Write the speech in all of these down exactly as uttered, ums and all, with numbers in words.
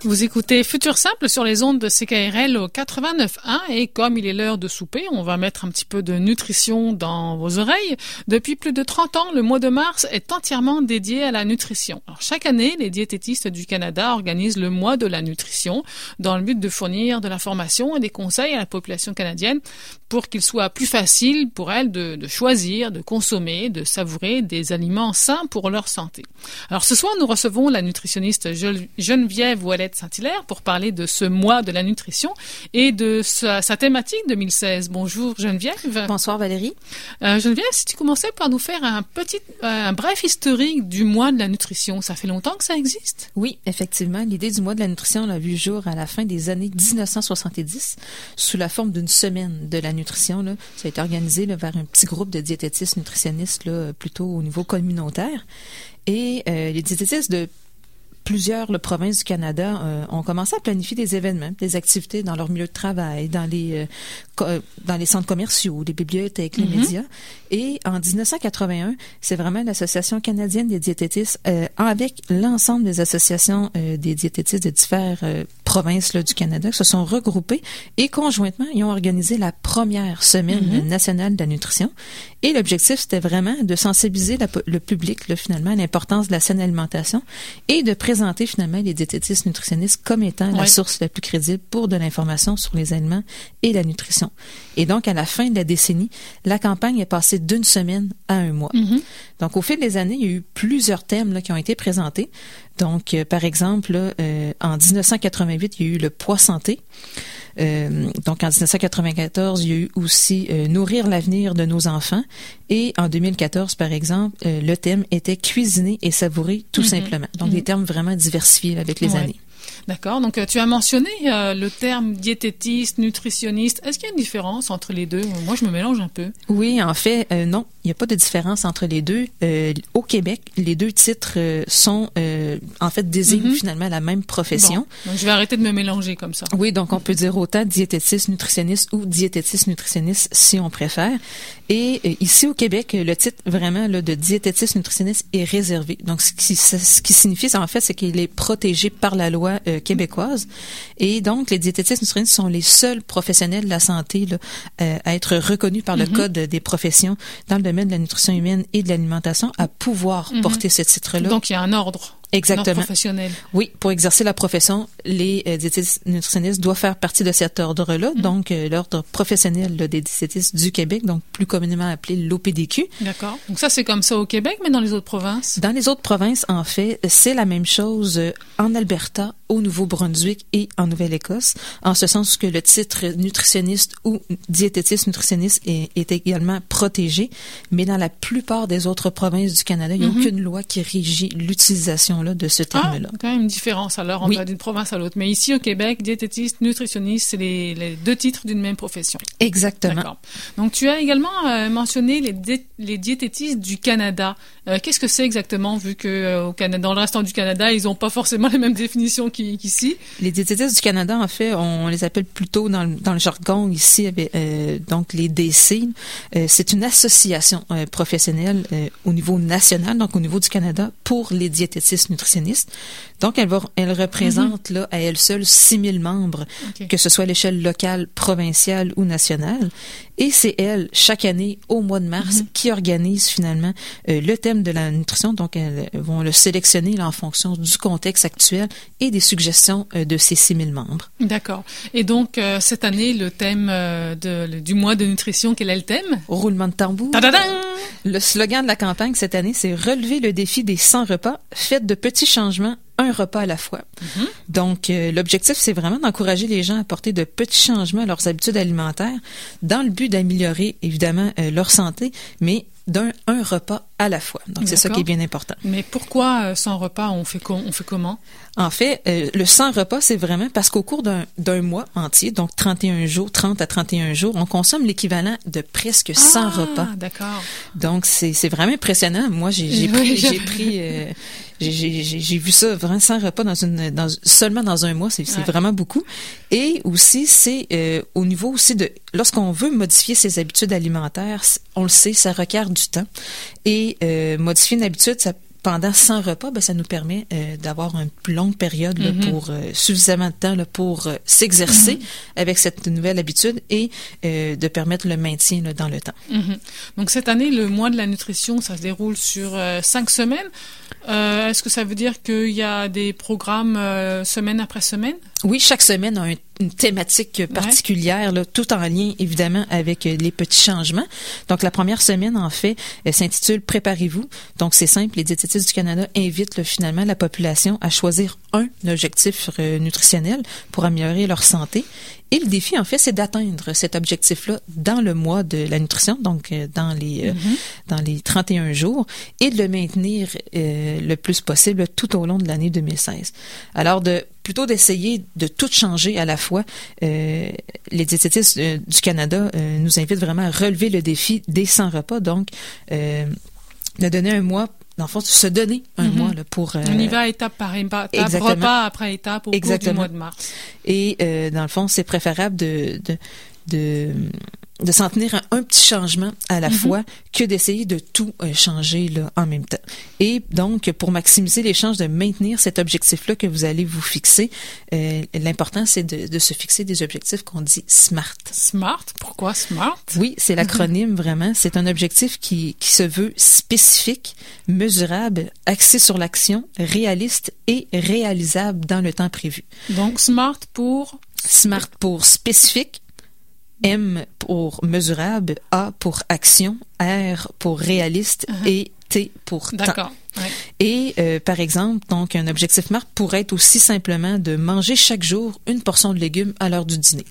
Vous écoutez Futur Simple sur les ondes de C K R L au quatre-vingt-neuf point un et comme il est l'heure de souper, on va mettre un petit peu de nutrition dans vos oreilles. Depuis plus de trente ans, le mois de mars est entièrement dédié à la nutrition. Alors, chaque année, les diététistes du Canada organisent le mois de la nutrition dans le but de fournir de l'information et des conseils à la population canadienne pour qu'il soit plus facile pour elle de, de choisir, de consommer, de savourer des aliments sains pour leur santé. Alors ce soir, nous recevons la nutritionniste Geneviève Ouellette-Saint-Hilaire pour parler de ce mois de la nutrition et de sa, sa thématique deux mille seize. Bonjour Geneviève. Bonsoir Valérie. Euh, Geneviève, si tu commençais par nous faire un petit, euh, un bref historique du mois de la nutrition, ça fait longtemps que ça existe? Oui, effectivement, l'idée du mois de la nutrition on a vu jour à la fin des années dix-neuf cent soixante-dix sous la forme d'une semaine de la nutrition. Là. Ça a été organisé là, vers un petit groupe de diététistes nutritionnistes là, plutôt au niveau communautaire. Et euh, les diététistes de plusieurs là, provinces du Canada euh, ont commencé à planifier des événements, des activités dans leur milieu de travail, dans les euh, co- dans les centres commerciaux, les bibliothèques, les mm-hmm. médias. Et en dix-neuf cent quatre-vingt-un, c'est vraiment l'Association canadienne des diététistes, euh, avec l'ensemble des associations euh, des diététistes de différentes euh, provinces là, du Canada, qui se sont regroupées et conjointement, ils ont organisé la première semaine mm-hmm. nationale de la nutrition. Et l'objectif, c'était vraiment de sensibiliser la, le public, là, finalement, à l'importance de la saine alimentation et de présenter, finalement, les diététistes nutritionnistes comme étant ouais. la source la plus crédible pour de l'information sur les aliments et la nutrition. Et donc, à la fin de la décennie, la campagne est passée d'une semaine à un mois. Mm-hmm. Donc, au fil des années, il y a eu plusieurs thèmes là, qui ont été présentés. Donc, euh, par exemple, là, euh, en dix-neuf cent quatre-vingt-huit, il y a eu le poids santé. Euh, donc, en dix-neuf cent quatre-vingt-quatorze, il y a eu aussi euh, nourrir l'avenir de nos enfants. Et en deux mille quatorze, par exemple, euh, le thème était cuisiner et savourer tout mm-hmm. simplement. Donc, mm-hmm. des termes vraiment diversifiés avec les ouais. années. D'accord. Donc, tu as mentionné euh, le terme diététiste, nutritionniste. Est-ce qu'il y a une différence entre les deux? Moi, je me mélange un peu. Oui, en fait, euh, non. Il n'y a pas de différence entre les deux. Euh, au Québec, les deux titres euh, sont, euh, en fait, désignent mm-hmm. finalement la même profession. Bon. Donc, je vais arrêter de me mélanger comme ça. Oui, donc on peut dire autant diététiste, nutritionniste ou diététiste, nutritionniste, si on préfère. Et euh, ici, au Québec, le titre vraiment là, de diététiste, nutritionniste est réservé. Donc, ce qui, ce qui signifie, en fait, c'est qu'il est protégé par la loi euh, québécoise. Et donc, les diététistes nutritionnistes sont les seuls professionnels de la santé là, euh, à être reconnus par le mm-hmm. Code des professions dans le domaine de la nutrition humaine et de l'alimentation à pouvoir mm-hmm. porter ce titre-là. Donc, il y a un ordre. Exactement. Professionnel. Oui, pour exercer la profession, les euh, diététistes nutritionnistes doivent faire partie de cet ordre-là, mm-hmm. donc euh, l'ordre professionnel là, des diététistes du Québec, donc plus communément appelé l'O P D Q. D'accord. Donc ça, c'est comme ça au Québec, mais dans les autres provinces? Dans les autres provinces, en fait, c'est la même chose euh, en Alberta, au Nouveau-Brunswick et en Nouvelle-Écosse, en ce sens que le titre nutritionniste ou diététiste nutritionniste est, est également protégé, mais dans la plupart des autres provinces du Canada, il n'y a mm-hmm. aucune loi qui régit l'utilisation là, de ce terme-là. Ah, quand même une différence alors, on oui. va d'une province à l'autre. Mais ici au Québec, diététiste, nutritionniste, c'est les, les deux titres d'une même profession. Exactement. D'accord. Donc tu as également euh, mentionné les, dé- les diététistes du Canada. Euh, qu'est-ce que c'est exactement, vu que euh, au Canada, dans le restant du Canada, ils n'ont pas forcément les mêmes définitions qu'ici? Les diététistes du Canada, en fait, on les appelle plutôt dans le, dans le jargon ici, euh, donc les D C. Euh, c'est une association euh, professionnelle euh, au niveau national, donc au niveau du Canada, pour les diététistes nutritionnistes. Donc, elle, va, elle représente mm-hmm. là, à elle seule six mille membres, okay. que ce soit à l'échelle locale, provinciale ou nationale. Et c'est elle, chaque année, au mois de mars, mm-hmm. qui organise finalement euh, le thème de la nutrition. Donc, elles vont le sélectionner là, en fonction du contexte actuel et des suggestions euh, de ces six mille membres. D'accord. Et donc, euh, cette année, le thème euh, de, le, du mois de nutrition, quel est le thème? Roulement de tambour. Ta-da-da! Le slogan de la campagne cette année, c'est « Relever le défi des cent repas, faites de petits changements, un repas à la fois. Mm-hmm. » Donc, euh, l'objectif, c'est vraiment d'encourager les gens à apporter de petits changements à leurs habitudes alimentaires dans le but d'améliorer, évidemment, euh, leur santé, mais d'un un repas à la fois. Donc, D'accord. c'est ça qui est bien important. Mais pourquoi euh, cent repas, on fait, com- on fait comment? En fait, euh, le cent repas, c'est vraiment parce qu'au cours d'un, d'un mois entier, donc trente et un jours, trente à trente et un jours, on consomme l'équivalent de presque cent ah, repas. D'accord. Donc, c'est, c'est vraiment impressionnant. Moi, j'ai, j'ai oui, pris, je... j'ai pris, euh, j'ai, j'ai, j'ai vu ça vraiment cent repas dans une, dans, seulement dans un mois. C'est, c'est ouais. vraiment beaucoup. Et aussi, c'est euh, au niveau aussi de, lorsqu'on veut modifier ses habitudes alimentaires, on le sait, ça requiert du temps. Et euh, modifier une habitude, ça pendant cent repas, ben, ça nous permet euh, d'avoir une plus longue période là, mm-hmm. pour euh, suffisamment de temps là, pour euh, s'exercer mm-hmm. avec cette nouvelle habitude et euh, de permettre le maintien là, dans le temps. Mm-hmm. Donc cette année, le mois de la nutrition, ça se déroule sur euh, cinq semaines. Euh, est-ce que ça veut dire qu'il y a des programmes euh, semaine après semaine? Oui, chaque semaine a un, une thématique particulière, ouais. là, tout en lien évidemment avec euh, les petits changements. Donc la première semaine, en fait, euh, s'intitule « Préparez-vous ». Donc c'est simple, les diététistes du Canada invitent là, finalement la population à choisir un objectif euh, nutritionnel pour améliorer leur santé. Et le défi, en fait, c'est d'atteindre cet objectif-là dans le mois de la nutrition, donc euh, dans les euh, mm-hmm. dans les trente et un jours, et de le maintenir euh, le plus possible tout au long de l'année deux mille seize. Alors, de plutôt d'essayer de tout changer à la fois, euh, les diététistes euh, du Canada euh, nous invitent vraiment à relever le défi des cent repas, donc euh, de donner un mois. Dans le fond, se donner un mm-hmm. mois là, pour... Euh, On y va étape par étape, exactement. repas après étape au exactement. cours du mois de mars. Et euh, dans le fond, c'est préférable de... de, de de s'en tenir à un petit changement à la mm-hmm. fois que d'essayer de tout euh, changer là, en même temps. Et donc, pour maximiser les chances de maintenir cet objectif-là que vous allez vous fixer, euh, l'important, c'est de, de se fixer des objectifs qu'on dit SMART. SMART? Pourquoi SMART? Oui, c'est l'acronyme mm-hmm. vraiment. C'est un objectif qui, qui se veut spécifique, mesurable, axé sur l'action, réaliste et réalisable dans le temps prévu. Donc, SMART pour? SMART pour spécifique, M pour mesurable, A pour action, R pour réaliste uh-huh. et T pour temps. D'accord. Ouais. Et euh, par exemple, donc un objectif SMART pourrait être aussi simplement de manger chaque jour une portion de légumes à l'heure du dîner.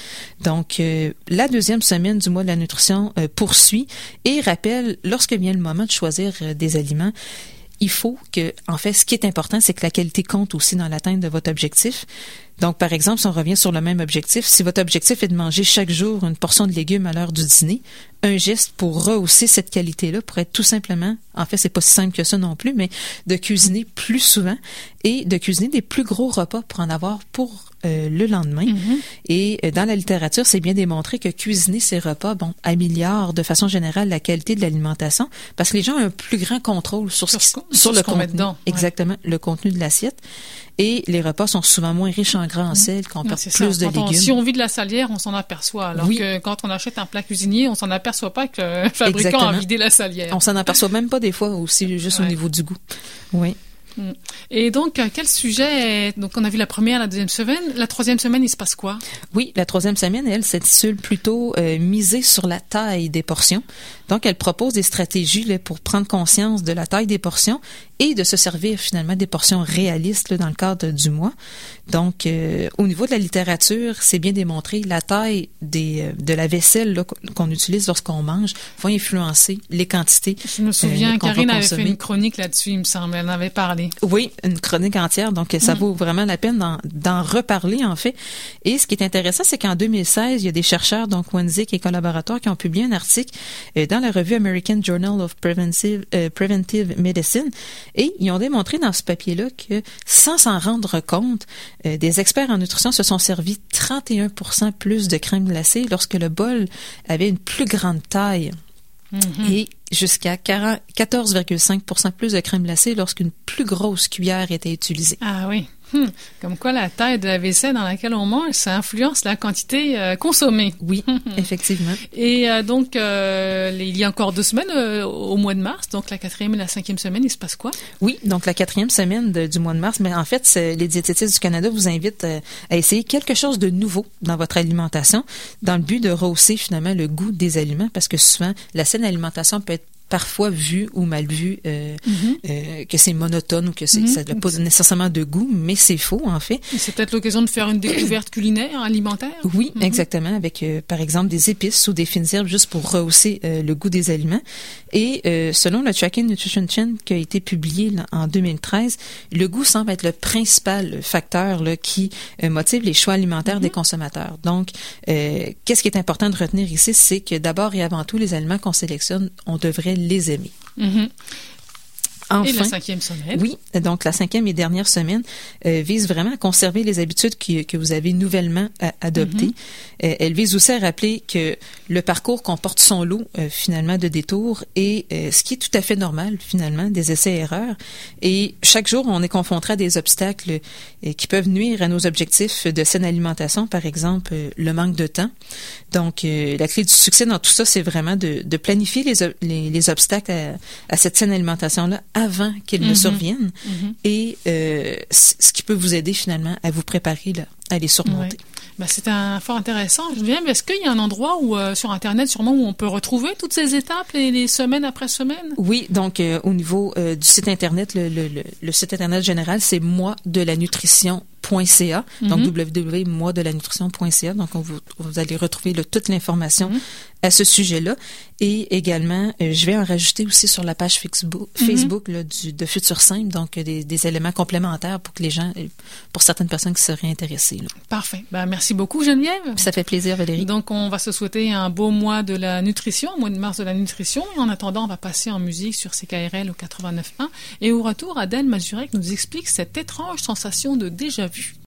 Donc, euh, la deuxième semaine du mois de la nutrition euh, poursuit et rappelle, lorsque vient le moment de choisir euh, des aliments, il faut que, en fait, ce qui est important, c'est que la qualité compte aussi dans l'atteinte de votre objectif. Donc, par exemple, si on revient sur le même objectif, si votre objectif est de manger chaque jour une portion de légumes à l'heure du dîner, un geste pour rehausser cette qualité-là pourrait être tout simplement, en fait, c'est pas si simple que ça non plus, mais de cuisiner plus souvent et de cuisiner des plus gros repas pour en avoir pour euh, le lendemain. Mm-hmm. Et euh, dans la littérature, c'est bien démontré que cuisiner ces repas, bon, améliore de façon générale la qualité de l'alimentation parce que les gens ont un plus grand contrôle sur, ce sur, qui, sur, sur le ce qu'on contenu. met dedans. Exactement, ouais. le contenu de l'assiette. Et les repas sont souvent moins riches en gras, en sel, qu'on perd plus ça. de quand légumes. On, si on vit de la salière, on s'en aperçoit. Alors oui. que quand on achète un plat cuisinier, on s'en aperçoit pas que le fabricant Exactement. a vidé la salière. On s'en aperçoit même pas des fois aussi, juste ouais. au niveau du goût. Oui. Et donc, quel sujet est... Donc, on a vu la première, la deuxième semaine. La troisième semaine, il se passe quoi? Oui, la troisième semaine, elle s'intitule plutôt euh, « Miser sur la taille des portions ». Donc, elle propose des stratégies là, pour prendre conscience de la taille des portions et de se servir finalement des portions réalistes là, dans le cadre du mois. Donc, euh, au niveau de la littérature, c'est bien démontré, la taille des, euh, de la vaisselle là, qu'on utilise lorsqu'on mange va influencer les quantités. Je me souviens, euh, qu'on Karine va avait consommer. fait une chronique là-dessus, il me semble, elle en avait parlé. Oui, une chronique entière, donc ça mmh. vaut vraiment la peine d'en, d'en reparler en fait. Et ce qui est intéressant, c'est qu'en deux mille seize, il y a des chercheurs, donc Wenzik et collaborateurs, qui ont publié un article euh, dans la revue American Journal of Preventive, euh, Preventive Medicine, et ils ont démontré dans ce papier-là que, sans s'en rendre compte, euh, des experts en nutrition se sont servis trente et un pour cent plus de crème glacée lorsque le bol avait une plus grande taille. Mm-hmm. Et jusqu'à quatorze virgule cinq pour cent plus de crème glacée lorsqu'une plus grosse cuillère était utilisée. Ah oui. Hum. Comme quoi la taille de la vaisselle dans laquelle on mange, ça influence la quantité euh, consommée. Oui, effectivement. Et euh, donc, euh, il y a encore deux semaines euh, au mois de mars, donc la quatrième et la cinquième semaine, il se passe quoi? Oui, donc la quatrième semaine de, du mois de mars, mais en fait, les diététistes du Canada vous invitent euh, à essayer quelque chose de nouveau dans votre alimentation dans le but de rehausser finalement le goût des aliments parce que souvent, la saine alimentation peut être parfois vu ou mal vu euh, mm-hmm. euh, que c'est monotone ou que c'est, mm-hmm. ça n'a pas nécessairement de goût, mais c'est faux en fait. C'est peut-être l'occasion de faire une découverte culinaire, alimentaire. Oui, mm-hmm. exactement, avec euh, par exemple des épices ou des fines herbes juste pour rehausser euh, le goût des aliments. Et euh, selon le Tracking Nutrition Trend qui a été publié là, en deux mille treize, le goût semble être le principal facteur là, qui euh, motive les choix alimentaires mm-hmm. des consommateurs. Donc, euh, qu'est-ce qui est important de retenir ici, c'est que d'abord et avant tout, les aliments qu'on sélectionne, on devrait les aimer. Mm-hmm. enfin. Et la cinquième semaine. Oui, donc la cinquième et dernière semaine euh, vise vraiment à conserver les habitudes qui, que vous avez nouvellement à, adoptées. Mm-hmm. Euh, elle vise aussi à rappeler que le parcours comporte son lot euh, finalement de détours et euh, ce qui est tout à fait normal finalement, des essais-erreurs. Et chaque jour, on est confronté à des obstacles euh, qui peuvent nuire à nos objectifs de saine alimentation, par exemple euh, le manque de temps. Donc, euh, la clé du succès dans tout ça, c'est vraiment de, de planifier les, les, les obstacles à, à cette saine alimentation-là avant qu'ils mm-hmm. ne surviennent mm-hmm. et euh, ce qui peut vous aider finalement à vous préparer là, à les surmonter. Oui. Ben, c'est un fort intéressant. Je viens, est-ce qu'il y a un endroit où, euh, sur Internet, sûrement, où on peut retrouver toutes ces étapes, les, les semaines après semaine? Oui, donc euh, au niveau euh, du site Internet, le, le, le, le site Internet général, c'est moi de la nutrition point c a, mm-hmm. donc w w w point moi de la nutrition point c a. Donc, on vous, vous allez retrouver là, toute l'information mm-hmm. à ce sujet-là. Et également, euh, je vais en rajouter aussi sur la page Facebook, mm-hmm. Facebook là, du, de Futur Simple, donc euh, des, des éléments complémentaires pour que les gens, pour certaines personnes qui seraient intéressées. Là. Parfait. Ben, merci beaucoup, Geneviève. Ça fait plaisir, Valérie. Donc, on va se souhaiter un beau mois de la nutrition, mois de mars de la nutrition. Et en attendant, on va passer en musique sur C K R L au quatre-vingt-neuf point un. Et au retour, Adèle Mazurek nous explique cette étrange sensation de déjà-vu.